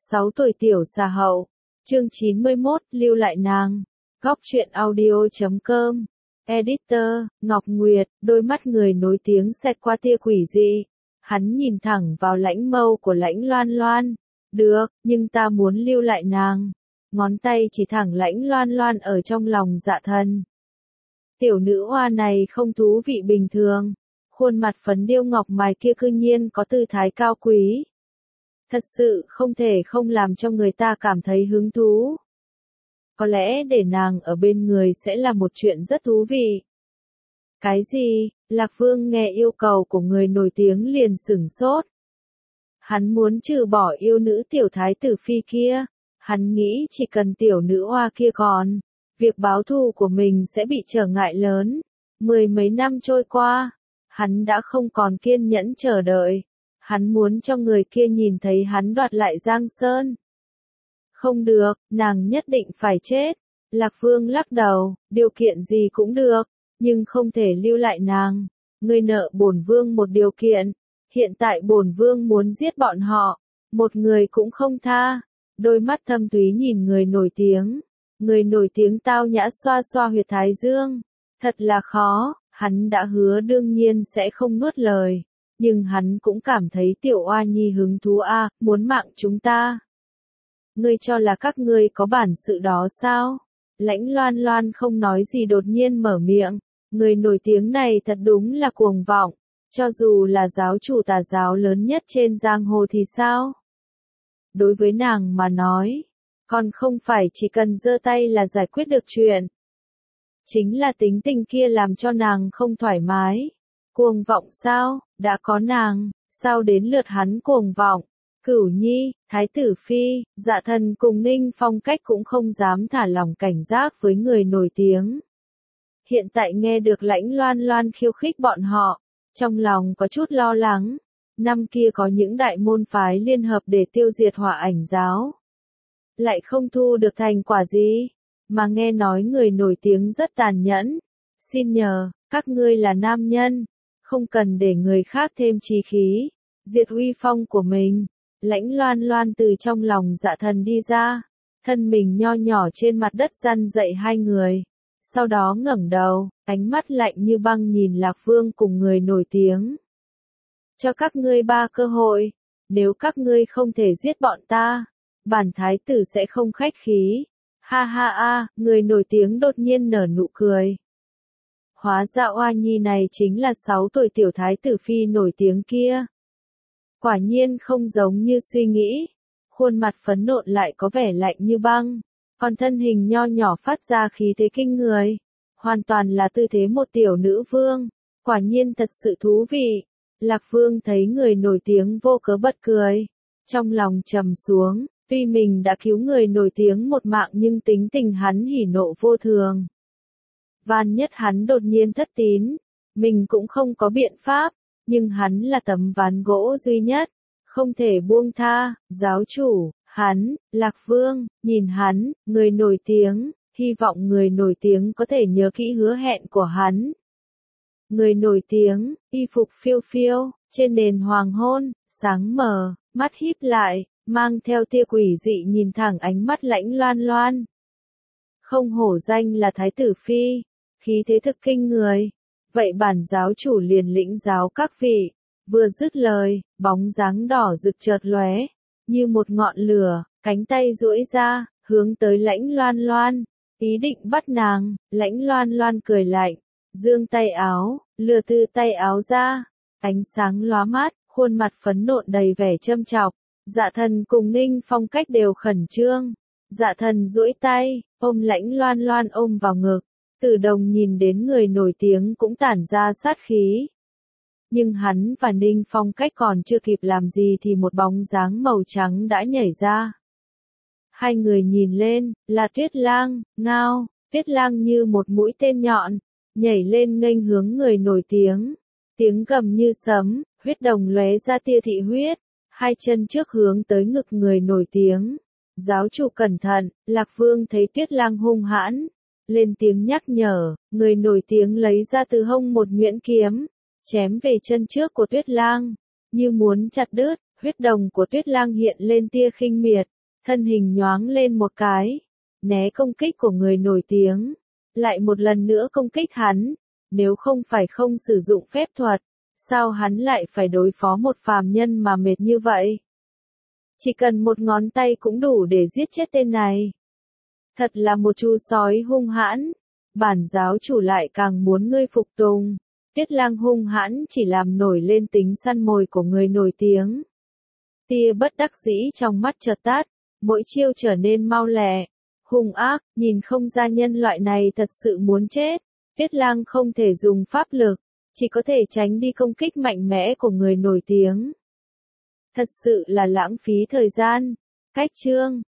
6 tuổi tiểu xà hậu. Chương 91, lưu lại nàng. Góc truyện audio.com. Editor, Ngọc Nguyệt, đôi mắt người nổi tiếng xẹt qua tia quỷ dị. Hắn nhìn thẳng vào lãnh mâu của Lãnh Loan Loan. Được, nhưng ta muốn lưu lại nàng. Ngón tay chỉ thẳng Lãnh Loan Loan ở trong lòng Dạ Thần. Tiểu nữ hoa này không thú vị bình thường. Khuôn mặt phấn điêu ngọc mài kia cư nhiên có tư thái cao quý. Thật sự không thể không làm cho người ta cảm thấy hứng thú. Có lẽ để nàng ở bên người sẽ là một chuyện rất thú vị. Cái gì? Lạc Vương nghe yêu cầu của người nổi tiếng liền sửng sốt. Hắn muốn trừ bỏ yêu nữ tiểu thái tử phi kia. Hắn nghĩ chỉ cần tiểu nữ hoa kia còn, việc báo thù của mình sẽ bị trở ngại lớn. 10 mấy năm trôi qua, hắn đã không còn kiên nhẫn chờ đợi. Hắn muốn cho người kia nhìn thấy hắn đoạt lại Giang Sơn. Không được, nàng nhất định phải chết. Lạc Vương lắc đầu, điều kiện gì cũng được, nhưng không thể lưu lại nàng. Ngươi nợ bổn vương một điều kiện. Hiện tại bổn vương muốn giết bọn họ, một người cũng không tha. Đôi mắt thâm thúy nhìn người nổi tiếng. Người nổi tiếng tao nhã xoa xoa huyệt thái dương. Thật là khó, hắn đã hứa đương nhiên sẽ không nuốt lời. Nhưng hắn cũng cảm thấy tiểu oa nhi hứng thú muốn mạng chúng ta. Ngươi cho là các ngươi có bản sự đó sao? Lãnh Loan Loan không nói gì đột nhiên mở miệng. Người nổi tiếng này thật đúng là cuồng vọng. Cho dù là giáo chủ tà giáo lớn nhất trên giang hồ thì sao? Đối với nàng mà nói, còn không phải chỉ cần giơ tay là giải quyết được chuyện. Chính là tính tình kia làm cho nàng không thoải mái. Cuồng vọng sao? Đã có nàng, sao đến lượt hắn cuồng vọng? Cửu Nhi, Thái tử Phi, Dạ Thần cùng Ninh Phong Cách cũng không dám thả lỏng cảnh giác với người nổi tiếng. Hiện tại nghe được Lãnh Loan Loan khiêu khích bọn họ, trong lòng có chút lo lắng. Năm kia có những đại môn phái liên hợp để tiêu diệt Hỏa Ảnh giáo. Lại không thu được thành quả gì, mà nghe nói người nổi tiếng rất tàn nhẫn. Xin nhờ, các ngươi là nam nhân, không cần để người khác thêm chí khí, diệt uy phong của mình. Lãnh Loan Loan từ trong lòng Dạ Thần đi ra, thân mình nho nhỏ trên mặt đất răn dậy hai người. Sau đó ngẩng đầu, ánh mắt lạnh như băng nhìn Lạc Vương cùng người nổi tiếng. Cho các ngươi 3 cơ hội, nếu các ngươi không thể giết bọn ta, bản thái tử sẽ không khách khí. Ha ha người nổi tiếng đột nhiên nở nụ cười. Hóa ra oa nhi này chính là 6 tuổi tiểu thái tử phi nổi tiếng kia. Quả nhiên không giống như suy nghĩ. Khuôn mặt phấn nộn lại có vẻ lạnh như băng. Còn thân hình nho nhỏ phát ra khí thế kinh người. Hoàn toàn là tư thế một tiểu nữ vương. Quả nhiên thật sự thú vị. Lạc Vương thấy người nổi tiếng vô cớ bật cười. Trong lòng trầm xuống. Tuy mình đã cứu người nổi tiếng một mạng nhưng tính tình hắn hỉ nộ vô thường. Van nhất hắn đột nhiên thất tín. Mình cũng không có biện pháp. Nhưng hắn là tấm ván gỗ duy nhất. Không thể buông tha. Giáo chủ, hắn, Lạc Vương, nhìn hắn, người nổi tiếng. Hy vọng người nổi tiếng có thể nhớ kỹ hứa hẹn của hắn. Người nổi tiếng, y phục phiêu phiêu, trên nền hoàng hôn, sáng mờ, mắt híp lại, mang theo tia quỷ dị nhìn thẳng ánh mắt Lãnh Loan Loan. Không hổ danh là thái tử phi, khí thế thực kinh người. Vậy bản giáo chủ liền lĩnh giáo các vị. Vừa dứt lời, bóng dáng đỏ rực chợt lóe, như một ngọn lửa, cánh tay duỗi ra, hướng tới Lãnh Loan Loan, ý định bắt nàng. Lãnh Loan Loan cười lạnh, giương tay áo, lừa từ tay áo ra, ánh sáng lóa mắt, khuôn mặt phấn nộn đầy vẻ châm chọc. Dạ Thần cùng Ninh Phong Cách đều khẩn trương. Dạ Thần duỗi tay, ôm Lãnh Loan Loan ôm vào ngực. Tử Đồng nhìn đến người nổi tiếng cũng tản ra sát khí. Nhưng hắn và Ninh Phong Cách còn chưa kịp làm gì thì một bóng dáng màu trắng đã nhảy ra. Hai người nhìn lên, là Tuyết Lang, ngao. Tuyết Lang như một mũi tên nhọn, nhảy lên nghênh hướng người nổi tiếng. Tiếng gầm như sấm, huyết đồng lóe ra tia thị huyết. Hai chân trước hướng tới ngực người nổi tiếng. Giáo chủ cẩn thận, Lạc Vương thấy Tuyết Lang hung hãn. Lên tiếng nhắc nhở, người nổi tiếng lấy ra từ hông một nhuyễn kiếm. Chém về chân trước của Tuyết Lang. Như muốn chặt đứt, huyết đồng của Tuyết Lang hiện lên tia khinh miệt. thân hình nhoáng lên một cái, né công kích của người nổi tiếng, lại một lần nữa công kích hắn, nếu không phải không sử dụng phép thuật, sao hắn lại phải đối phó một phàm nhân mà mệt như vậy? Chỉ cần một ngón tay cũng đủ để giết chết tên này. Thật là một chú sói hung hãn, bản giáo chủ lại càng muốn ngươi phục tùng. Tiết Lang hung hãn chỉ làm nổi lên tính săn mồi của người nổi tiếng. Tia bất đắc dĩ trong mắt chợt tắt, mỗi chiêu trở nên mau lẹ, hung ác, nhìn không ra nhân loại này thật sự muốn chết. Tiết Lang không thể dùng pháp lực, chỉ có thể tránh đi công kích mạnh mẽ của người nổi tiếng. Thật sự là lãng phí thời gian. Cách chương